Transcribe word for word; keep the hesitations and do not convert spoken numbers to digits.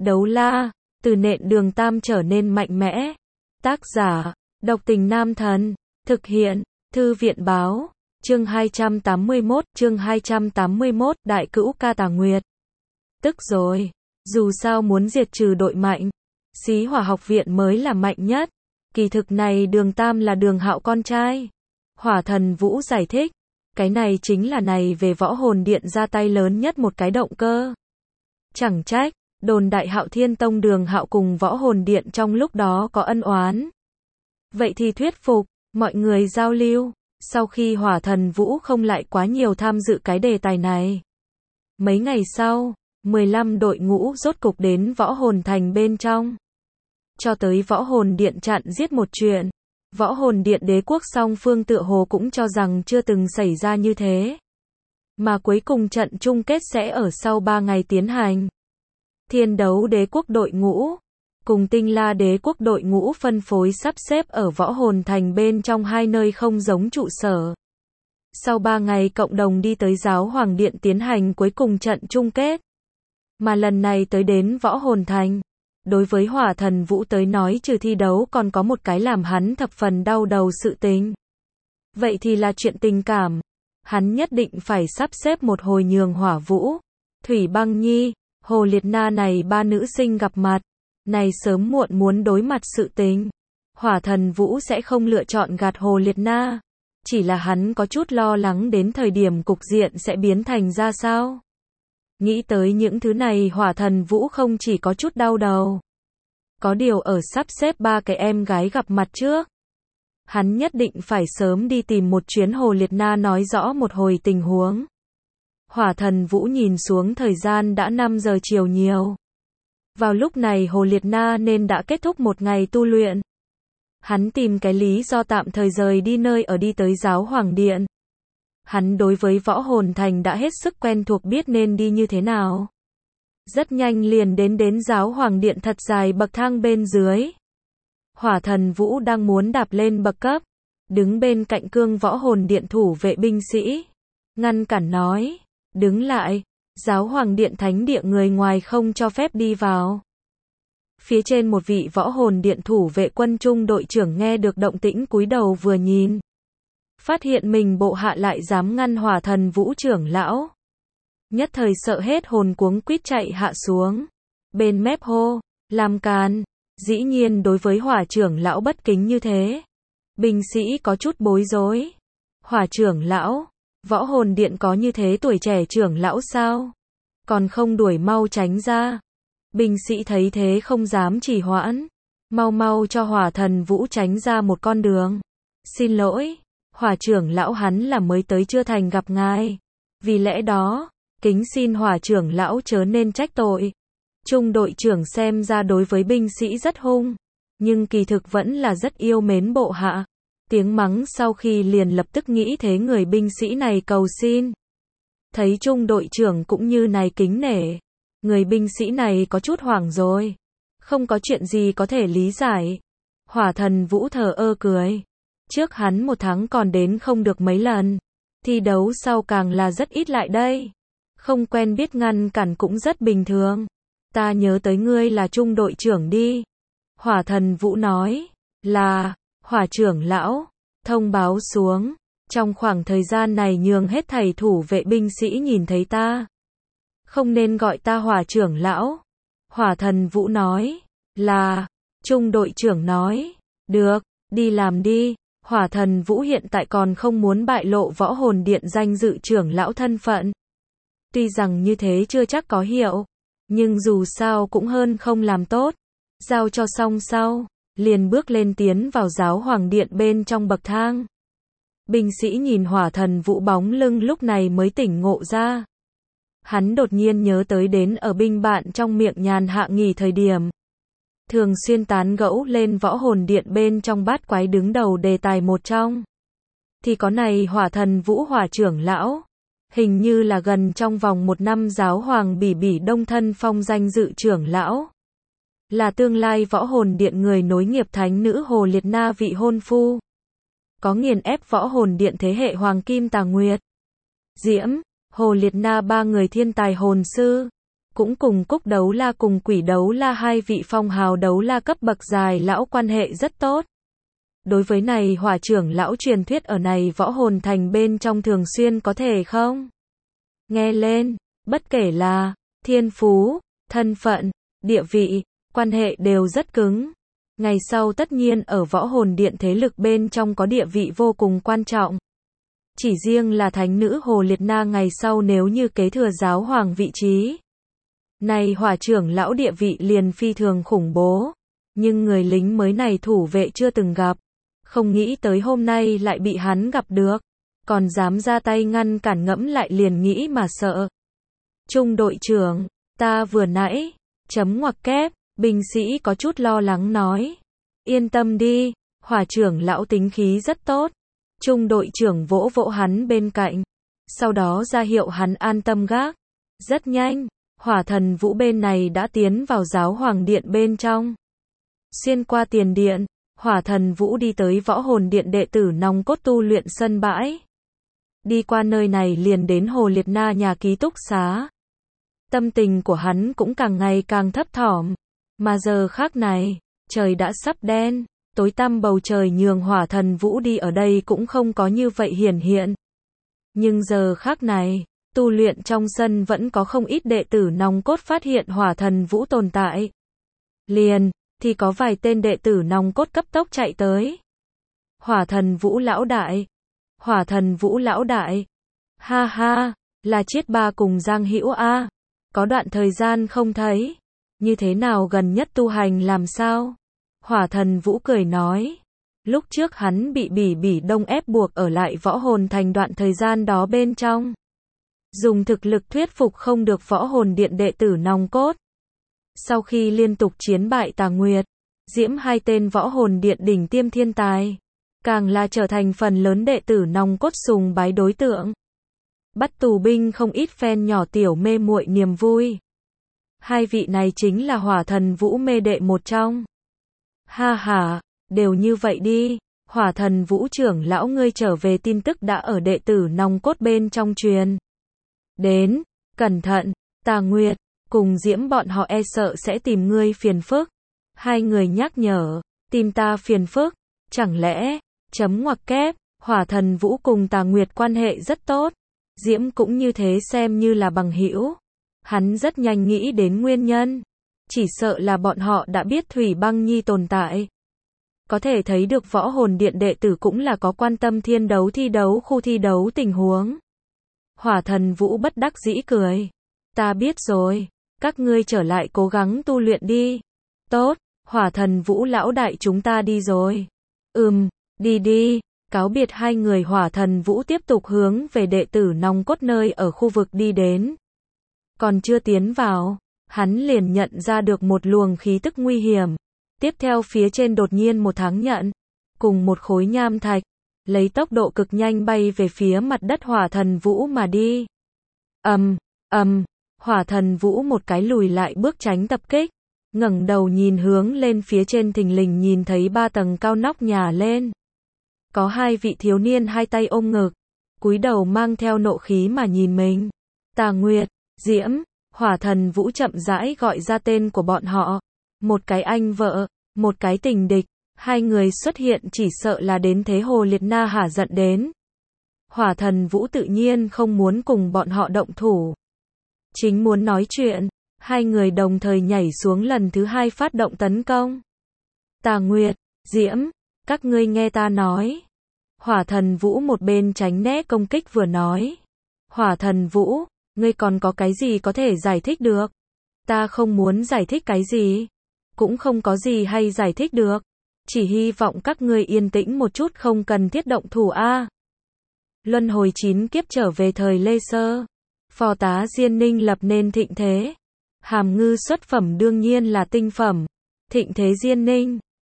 Đấu la, từ nện đường tam trở nên mạnh mẽ. Tác giả, độc tình nam thần. Thực hiện, thư viện báo. Chương hai trăm tám mươi mốt, chương hai trăm tám mươi mốt, Đại Cữu Ca Tà Nguyệt. Tức rồi, dù sao muốn diệt trừ đội mạnh, Xí Hỏa học viện mới là mạnh nhất. Kỳ thực này Đường Tam là Đường Hạo con trai. Hỏa Thần Vũ giải thích, cái này chính là này về Võ Hồn Điện ra tay lớn nhất một cái động cơ. Chẳng trách, đồn đại Hạo Thiên Tông Đường Hạo cùng Võ Hồn Điện trong lúc đó có ân oán. Vậy thì thuyết phục, mọi người giao lưu. Sau khi Hỏa Thần Vũ không lại quá nhiều tham dự cái đề tài này. Mấy ngày sau, mười lăm đội ngũ rốt cục đến Võ Hồn Thành bên trong. Cho tới Võ Hồn Điện chặn giết một chuyện. Võ Hồn Điện đế quốc song phương tựa hồ cũng cho rằng chưa từng xảy ra như thế. Mà cuối cùng trận chung kết sẽ ở sau ba ngày tiến hành. Thiên Đấu đế quốc đội ngũ cùng Tinh La đế quốc đội ngũ phân phối sắp xếp ở Võ Hồn Thành bên trong hai nơi không giống trụ sở. Sau ba ngày cộng đồng đi tới Giáo Hoàng Điện tiến hành cuối cùng trận chung kết. Mà lần này tới đến Võ Hồn Thành, đối với Hỏa Thần Vũ tới nói trừ thi đấu còn có một cái làm hắn thập phần đau đầu sự tình. Vậy thì là chuyện tình cảm. Hắn nhất định phải sắp xếp một hồi nhường Hỏa Vũ, Thủy Băng Nhi, Hồ Liệt Na này ba nữ sinh gặp mặt. Này sớm muộn muốn đối mặt sự tình. Hỏa Thần Vũ sẽ không lựa chọn gạt Hồ Liệt Na. Chỉ là hắn có chút lo lắng đến thời điểm cục diện sẽ biến thành ra sao. Nghĩ tới những thứ này Hỏa Thần Vũ không chỉ có chút đau đầu. Có điều ở sắp xếp ba cái em gái gặp mặt trước. Hắn nhất định phải sớm đi tìm một chuyến Hồ Liệt Na nói rõ một hồi tình huống. Hỏa Thần Vũ nhìn xuống thời gian đã năm giờ chiều nhiều. Vào lúc này Hồ Liệt Na nên đã kết thúc một ngày tu luyện. Hắn tìm cái lý do tạm thời rời đi nơi ở đi tới Giáo Hoàng Điện. Hắn đối với Võ Hồn Thành đã hết sức quen thuộc biết nên đi như thế nào. Rất nhanh liền đến đến Giáo Hoàng Điện thật dài bậc thang bên dưới. Hỏa Thần Vũ đang muốn đạp lên bậc cấp. Đứng bên cạnh cương Võ Hồn Điện thủ vệ binh sĩ. Ngăn cản nói, đứng lại. Giáo Hoàng Điện thánh địa người ngoài không cho phép đi vào. Phía trên một vị Võ Hồn Điện thủ vệ quân trung đội trưởng nghe được động tĩnh cúi đầu vừa nhìn. Phát hiện mình bộ hạ lại dám ngăn Hỏa Thần Vũ trưởng lão. Nhất thời sợ hết hồn cuống quýt chạy hạ xuống. Bên mép hô, làm càn. Dĩ nhiên đối với Hỏa trưởng lão bất kính như thế. Binh sĩ có chút bối rối. Hỏa trưởng lão, Võ Hồn Điện có như thế tuổi trẻ trưởng lão sao? Còn không đuổi mau tránh ra. Binh sĩ thấy thế không dám trì hoãn. Mau mau cho Hỏa Thần Vũ tránh ra một con đường. Xin lỗi, Hỏa trưởng lão hắn là mới tới chưa thành gặp ngài. Vì lẽ đó, kính xin Hỏa trưởng lão chớ nên trách tội. Trung đội trưởng xem ra đối với binh sĩ rất hung. Nhưng kỳ thực vẫn là rất yêu mến bộ hạ. Tiếng mắng sau khi liền lập tức nghĩ thế người binh sĩ này cầu xin. Thấy trung đội trưởng cũng như này kính nể. Người binh sĩ này có chút hoảng rồi. Không có chuyện gì có thể lý giải. Hỏa Thần Vũ thờ ơ cười. Trước hắn một tháng còn đến không được mấy lần. Thi đấu sau càng là rất ít lại đây. Không quen biết ngăn cản cũng rất bình thường. Ta nhớ tới ngươi là trung đội trưởng đi. Hỏa Thần Vũ nói. Là, Hỏa trưởng lão. Thông báo xuống. Trong khoảng thời gian này nhường hết thầy thủ vệ binh sĩ nhìn thấy ta. Không nên gọi ta Hỏa trưởng lão. Hỏa Thần Vũ nói. Là. Trung đội trưởng nói. Được, đi làm đi. Hỏa Thần Vũ hiện tại còn không muốn bại lộ Võ Hồn Điện danh dự trưởng lão thân phận. Tuy rằng như thế chưa chắc có hiệu. Nhưng dù sao cũng hơn không làm tốt. Giao cho xong sau. Liền bước lên tiến vào Giáo Hoàng Điện bên trong bậc thang. Binh sĩ nhìn Hỏa Thần Vũ bóng lưng lúc này mới tỉnh ngộ ra. Hắn đột nhiên nhớ tới đến ở binh bạn trong miệng nhàn hạ nghỉ thời điểm. Thường xuyên tán gẫu lên Võ Hồn Điện bên trong bát quái đứng đầu đề tài một trong. Thì có này Hỏa Thần Vũ Hỏa trưởng lão. Hình như là gần trong vòng một năm Giáo Hoàng Bỉ Bỉ Đông thân phong danh dự trưởng lão. Là tương lai Võ Hồn Điện người nối nghiệp thánh nữ Hồ Liệt Na vị hôn phu. Có nghiền ép Võ Hồn Điện thế hệ Hoàng Kim Tà Nguyệt. Diễm, Hồ Liệt Na ba người thiên tài hồn sư. cũng cùng Cúc Đấu La cùng Quỷ Đấu La hai vị phong hào đấu la cấp bậc dài lão quan hệ rất tốt. Đối với này Hỏa trưởng lão truyền thuyết ở này Võ Hồn Thành bên trong thường xuyên có thể không? Nghe lên, bất kể là thiên phú, thân phận, địa vị, quan hệ đều rất cứng. Ngày sau tất nhiên ở Võ Hồn Điện thế lực bên trong có địa vị vô cùng quan trọng. Chỉ riêng là thánh nữ Hồ Liệt Na ngày sau nếu như kế thừa giáo hoàng vị trí. Này Hỏa trưởng lão địa vị liền phi thường khủng bố. Nhưng người lính mới này thủ vệ chưa từng gặp. Không nghĩ tới hôm nay lại bị hắn gặp được. Còn dám ra tay ngăn cản ngẫm lại liền nghĩ mà sợ. Trung đội trưởng, ta vừa nãy, chấm ngoặc kép, binh sĩ có chút lo lắng nói. Yên tâm đi, Hỏa trưởng lão tính khí rất tốt. Trung đội trưởng vỗ vỗ hắn bên cạnh. Sau đó ra hiệu hắn an tâm gác. Rất nhanh, Hỏa thần vũ bên này đã tiến vào giáo hoàng điện bên trong. Xuyên qua tiền điện, Hỏa thần vũ đi tới Võ Hồn Điện đệ tử nòng cốt tu luyện sân bãi. Đi qua nơi này liền đến Hồ Liệt Na nhà ký túc xá. Tâm tình của hắn cũng càng ngày càng thấp thỏm. Mà giờ khác này, trời đã sắp đen, tối tăm bầu trời nhường Hỏa thần vũ đi ở đây cũng không có như vậy hiển hiện. Nhưng giờ khác này, tu luyện trong sân vẫn có không ít đệ tử nòng cốt phát hiện Hỏa thần vũ tồn tại. Liền, thì có vài tên đệ tử nòng cốt cấp tốc chạy tới. Hỏa thần vũ lão đại. Hỏa thần vũ lão đại. Ha ha, là Chiết Ba cùng Giang Hữu a. Có đoạn thời gian không thấy. Như thế nào gần nhất tu hành làm sao? Hỏa thần vũ cười nói. Lúc trước hắn bị Bỉ Bỉ Đông ép buộc ở lại Võ Hồn Thành đoạn thời gian đó bên trong. Dùng thực lực thuyết phục không được Võ Hồn Điện đệ tử nòng cốt. Sau khi liên tục chiến bại Tà Nguyệt, Diễm hai tên Võ Hồn Điện đỉnh tiêm thiên tài, càng là trở thành phần lớn đệ tử nòng cốt sùng bái đối tượng. Bắt tù binh không ít phen nhỏ tiểu mê muội niềm vui. Hai vị này chính là Hỏa thần vũ mê đệ một trong. Ha ha, đều như vậy đi. Hỏa thần vũ trưởng lão ngươi trở về tin tức đã ở đệ tử nòng cốt bên trong truyền đến. Cẩn thận, Tà Nguyệt cùng Diễm bọn họ e sợ sẽ tìm ngươi phiền phức. Hai người nhắc nhở, tìm ta phiền phức, chẳng lẽ, chấm ngoặc kép, Hỏa thần vũ cùng Tà Nguyệt quan hệ rất tốt. Diễm cũng như thế xem như là bằng hữu. Hắn rất nhanh nghĩ đến nguyên nhân. Chỉ sợ là bọn họ đã biết Thủy Băng Nhi tồn tại. Có thể thấy được Võ Hồn Điện đệ tử cũng là có quan tâm thiên đấu thi đấu khu thi đấu tình huống. Hỏa thần vũ bất đắc dĩ cười. Ta biết rồi, các ngươi trở lại cố gắng tu luyện đi. Tốt, Hỏa thần vũ lão đại chúng ta đi rồi. Ừm, đi đi. Cáo biệt hai người Hỏa thần vũ tiếp tục hướng về đệ tử nòng cốt nơi ở khu vực đi đến. Còn chưa tiến vào, hắn liền nhận ra được một luồng khí tức nguy hiểm. Tiếp theo phía trên đột nhiên một tháng nhận, cùng một khối nham thạch, lấy tốc độ cực nhanh bay về phía mặt đất Hỏa thần vũ mà đi. Ầm, ầm, Hỏa thần vũ một cái lùi lại bước tránh tập kích, ngẩng đầu nhìn hướng lên phía trên thình lình nhìn thấy ba tầng cao nóc nhà lên. Có hai vị thiếu niên hai tay ôm ngực, cúi đầu mang theo nộ khí mà nhìn mình. Tà Nguyệt, Diễm, Hỏa thần vũ chậm rãi gọi ra tên của bọn họ. Một cái anh vợ, một cái tình địch, hai người xuất hiện chỉ sợ là đến thế Hồ Liệt Na hả giận đến. Hỏa thần vũ tự nhiên không muốn cùng bọn họ động thủ. Chính muốn nói chuyện, hai người đồng thời nhảy xuống lần thứ hai phát động tấn công. Tà Nguyệt, Diễm, các ngươi nghe ta nói. Hỏa thần vũ một bên tránh né công kích vừa nói. Hỏa thần vũ, ngươi còn có cái gì có thể giải thích được? Ta không muốn giải thích cái gì. Cũng không có gì hay giải thích được. Chỉ hy vọng các ngươi yên tĩnh một chút không cần thiết động thủ a. Luân hồi chín kiếp trở về thời Lê Sơ. Phò tá Diên Ninh lập nên thịnh thế. Hàm ngư xuất phẩm đương nhiên là tinh phẩm. Thịnh thế Diên Ninh.